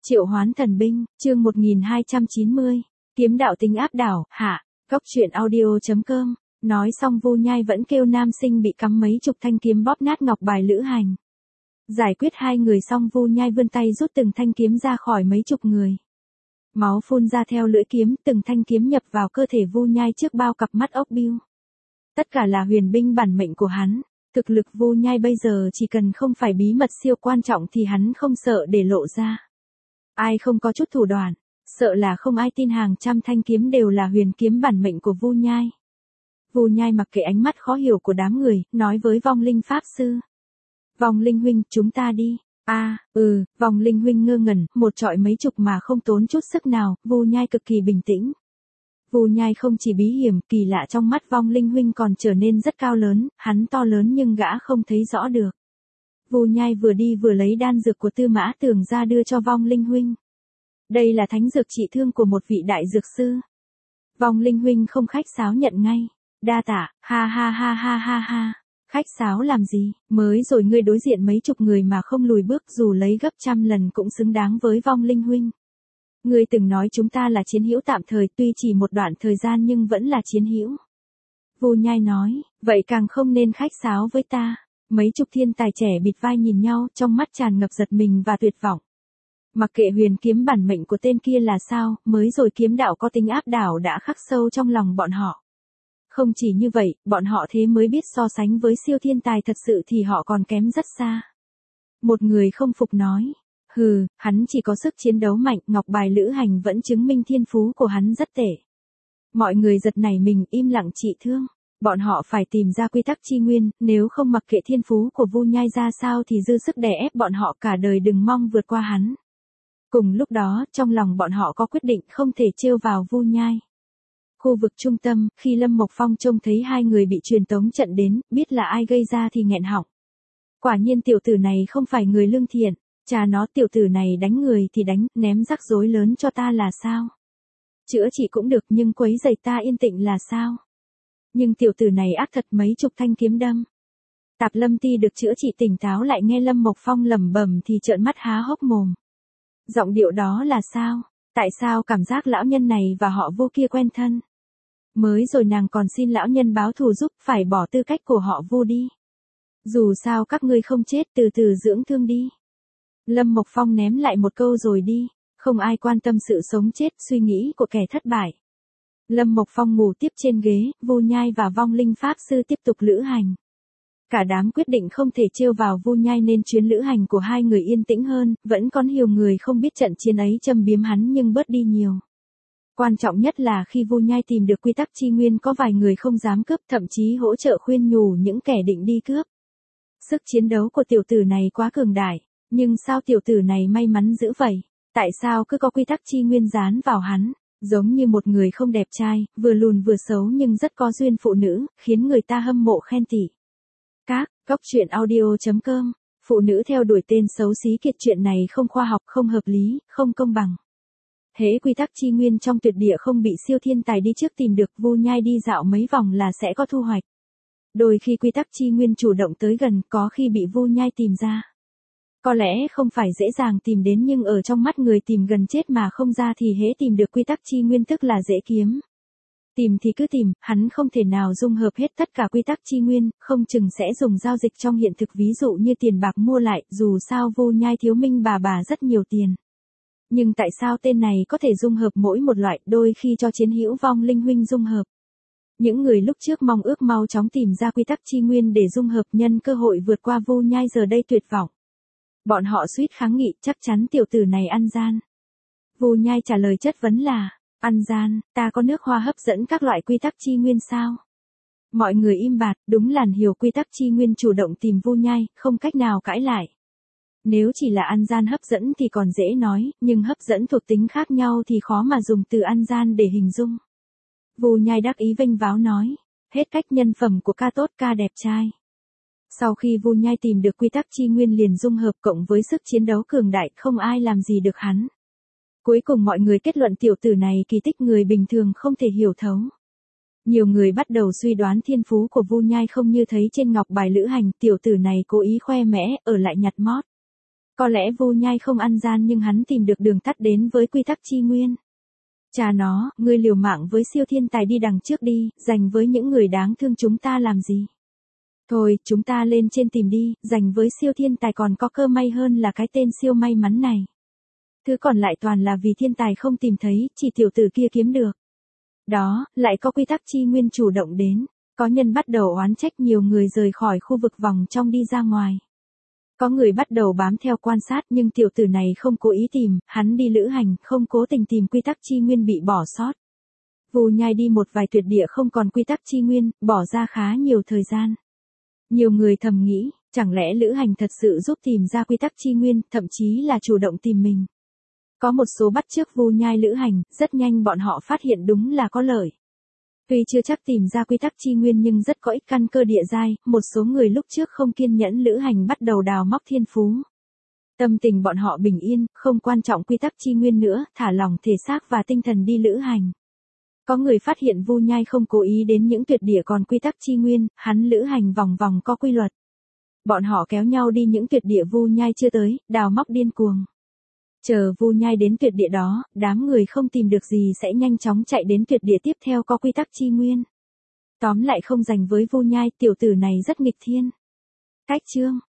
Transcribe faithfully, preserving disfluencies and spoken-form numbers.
Triệu hoán thần binh, chương một nghìn hai trăm chín mươi. Kiếm đạo tính áp đảo, hạ. Góc truyện audio.com. Nói xong Vu Nhai vẫn kêu nam sinh bị cắm mấy chục thanh kiếm bóp nát ngọc bài lữ hành. Giải quyết hai người xong Vu Nhai vươn tay rút từng thanh kiếm ra khỏi mấy chục người. Máu phun ra theo lưỡi kiếm, từng thanh kiếm nhập vào cơ thể Vu Nhai trước bao cặp mắt ốc bươu. Tất cả là huyền binh bản mệnh của hắn. Thực lực Vu Nhai bây giờ chỉ cần không phải bí mật siêu quan trọng thì hắn không sợ để lộ ra. Ai không có chút thủ đoạn, sợ là không ai tin hàng trăm thanh kiếm đều là huyền kiếm bản mệnh của Vu Nhai. Vu Nhai mặc kệ ánh mắt khó hiểu của đám người, nói với Vong Linh Pháp Sư. Vong Linh huynh, chúng ta đi. A, à, ừ, Vong Linh huynh ngơ ngẩn, một trọi mấy chục mà không tốn chút sức nào, Vu Nhai cực kỳ bình tĩnh. Vu Nhai không chỉ bí hiểm, kỳ lạ trong mắt Vong Linh huynh còn trở nên rất cao lớn, hắn to lớn nhưng gã không thấy rõ được. Vu Nhai vừa đi vừa lấy đan dược của Tư Mã Tường ra đưa cho Vong Linh huynh. Đây là thánh dược trị thương của một vị đại dược sư. Vong Linh huynh không khách sáo nhận ngay. Đa tạ, ha ha ha ha ha ha. Khách sáo làm gì, mới rồi ngươi đối diện mấy chục người mà không lùi bước, dù lấy gấp trăm lần cũng xứng đáng với Vong Linh huynh. Ngươi từng nói chúng ta là chiến hữu tạm thời, tuy chỉ một đoạn thời gian nhưng vẫn là chiến hữu. Vu Nhai nói, vậy càng không nên khách sáo với ta. Mấy chục thiên tài trẻ bịt vai nhìn nhau, trong mắt tràn ngập giật mình và tuyệt vọng. Mặc kệ huyền kiếm bản mệnh của tên kia là sao, mới rồi kiếm đạo có tính áp đảo đã khắc sâu trong lòng bọn họ. Không chỉ như vậy, bọn họ thế mới biết so sánh với siêu thiên tài thật sự thì họ còn kém rất xa. Một người không phục nói, hừ, hắn chỉ có sức chiến đấu mạnh, ngọc bài lữ hành vẫn chứng minh thiên phú của hắn rất tệ. Mọi người giật nảy mình, im lặng trị thương. Bọn họ phải tìm ra quy tắc chi nguyên, nếu không mặc kệ thiên phú của Vu Nhai ra sao thì dư sức đè ép bọn họ cả đời đừng mong vượt qua hắn. Cùng lúc đó, trong lòng bọn họ có quyết định không thể trêu vào Vu Nhai. Khu vực trung tâm, khi Lâm Mộc Phong trông thấy hai người bị truyền tống trận đến, biết là ai gây ra thì nghẹn họng. Quả nhiên tiểu tử này không phải người lương thiện, cha nó tiểu tử này đánh người thì đánh, ném rắc rối lớn cho ta là sao? Chữa trị cũng được nhưng quấy rầy ta yên tĩnh là sao? Nhưng tiểu tử này ác thật, mấy chục thanh kiếm đâm. Tạp Lâm Ti được chữa trị tỉnh táo lại nghe Lâm Mộc Phong lẩm bẩm thì trợn mắt há hốc mồm. Giọng điệu đó là sao? Tại sao cảm giác lão nhân này và họ Vu kia quen thân? Mới rồi nàng còn xin lão nhân báo thù giúp, phải bỏ tư cách của họ Vu đi. Dù sao các ngươi không chết, từ từ dưỡng thương đi. Lâm Mộc Phong ném lại một câu rồi đi, không ai quan tâm sự sống chết, suy nghĩ của kẻ thất bại. Lâm Mộc Phong ngủ tiếp trên ghế, Vu Nhai và Vong Linh Pháp Sư tiếp tục lữ hành. Cả đám quyết định không thể trêu vào Vu Nhai nên chuyến lữ hành của hai người yên tĩnh hơn, vẫn có nhiều người không biết trận chiến ấy châm biếm hắn nhưng bớt đi nhiều. Quan trọng nhất là khi Vu Nhai tìm được quy tắc chi nguyên có vài người không dám cướp, thậm chí hỗ trợ khuyên nhủ những kẻ định đi cướp. Sức chiến đấu của tiểu tử này quá cường đại, nhưng sao tiểu tử này may mắn dữ vậy? Tại sao cứ có quy tắc chi nguyên dán vào hắn? Giống như một người không đẹp trai, vừa lùn vừa xấu nhưng rất có duyên phụ nữ, khiến người ta hâm mộ khen tỉ. Các, góc truyện audio.com, phụ nữ theo đuổi tên xấu xí kiệt, chuyện này không khoa học, không hợp lý, không công bằng. Hễ quy tắc chi nguyên trong tuyệt địa không bị siêu thiên tài đi trước tìm được, Vu Nhai đi dạo mấy vòng là sẽ có thu hoạch. Đôi khi quy tắc chi nguyên chủ động tới gần, có khi bị Vu Nhai tìm ra. Có lẽ không phải dễ dàng tìm đến nhưng ở trong mắt người tìm gần chết mà không ra thì hễ tìm được quy tắc chi nguyên tức là dễ kiếm. Tìm thì cứ tìm, hắn không thể nào dung hợp hết tất cả quy tắc chi nguyên, không chừng sẽ dùng giao dịch trong hiện thực ví dụ như tiền bạc mua lại, dù sao Vu Nhai thiếu minh bà bà rất nhiều tiền. Nhưng tại sao tên này có thể dung hợp mỗi một loại, đôi khi cho chiến hữu Vong Linh huynh dung hợp. Những người lúc trước mong ước mau chóng tìm ra quy tắc chi nguyên để dung hợp nhân cơ hội vượt qua Vu Nhai giờ đây tuyệt vọng. Bọn họ suýt kháng nghị, chắc chắn tiểu tử này ăn gian. Vu Nhai trả lời chất vấn là, ăn gian, ta có nước hoa hấp dẫn các loại quy tắc chi nguyên sao? Mọi người im bặt, đúng làn hiểu quy tắc chi nguyên chủ động tìm Vu Nhai, không cách nào cãi lại. Nếu chỉ là ăn gian hấp dẫn thì còn dễ nói, nhưng hấp dẫn thuộc tính khác nhau thì khó mà dùng từ ăn gian để hình dung. Vu Nhai đắc ý vênh váo nói, hết cách, nhân phẩm của ca tốt, ca đẹp trai. Sau khi Vu Nhai tìm được quy tắc chi nguyên liền dung hợp cộng với sức chiến đấu cường đại, không ai làm gì được hắn. Cuối cùng mọi người kết luận tiểu tử này kỳ tích người bình thường không thể hiểu thấu. Nhiều người bắt đầu suy đoán thiên phú của Vu Nhai không như thấy trên ngọc bài lữ hành, tiểu tử này cố ý khoe mẽ, ở lại nhặt mót. Có lẽ Vu Nhai không ăn gian nhưng hắn tìm được đường tắt đến với quy tắc chi nguyên. Cha nó, ngươi liều mạng với siêu thiên tài đi đằng trước đi, dành với những người đáng thương chúng ta làm gì? Thôi, chúng ta lên trên tìm đi, dành với siêu thiên tài còn có cơ may hơn là cái tên siêu may mắn này. Thứ còn lại toàn là vì thiên tài không tìm thấy, chỉ tiểu tử kia kiếm được. Đó, lại có quy tắc chi nguyên chủ động đến. Có nhân bắt đầu oán trách nhiều người rời khỏi khu vực vòng trong đi ra ngoài. Có người bắt đầu bám theo quan sát nhưng tiểu tử này không cố ý tìm, hắn đi lữ hành, không cố tình tìm quy tắc chi nguyên bị bỏ sót. Vu Nhai đi một vài tuyệt địa không còn quy tắc chi nguyên, bỏ ra khá nhiều thời gian. Nhiều người thầm nghĩ, chẳng lẽ lữ hành thật sự giúp tìm ra quy tắc chi nguyên, thậm chí là chủ động tìm mình. Có một số bắt chước Vu Nhai lữ hành, rất nhanh bọn họ phát hiện đúng là có lợi. Tuy chưa chắc tìm ra quy tắc chi nguyên nhưng rất có ích căn cơ địa giai, một số người lúc trước không kiên nhẫn lữ hành bắt đầu đào móc thiên phú. Tâm tình bọn họ bình yên, không quan trọng quy tắc chi nguyên nữa, thả lỏng thể xác và tinh thần đi lữ hành. Có người phát hiện Vu Nhai không cố ý đến những tuyệt địa còn quy tắc chi nguyên, hắn lữ hành vòng vòng có quy luật. Bọn họ kéo nhau đi những tuyệt địa Vu Nhai chưa tới, đào móc điên cuồng. Chờ Vu Nhai đến tuyệt địa đó, đám người không tìm được gì sẽ nhanh chóng chạy đến tuyệt địa tiếp theo có quy tắc chi nguyên. Tóm lại không dành với Vu Nhai, tiểu tử này rất nghịch thiên. Cách chương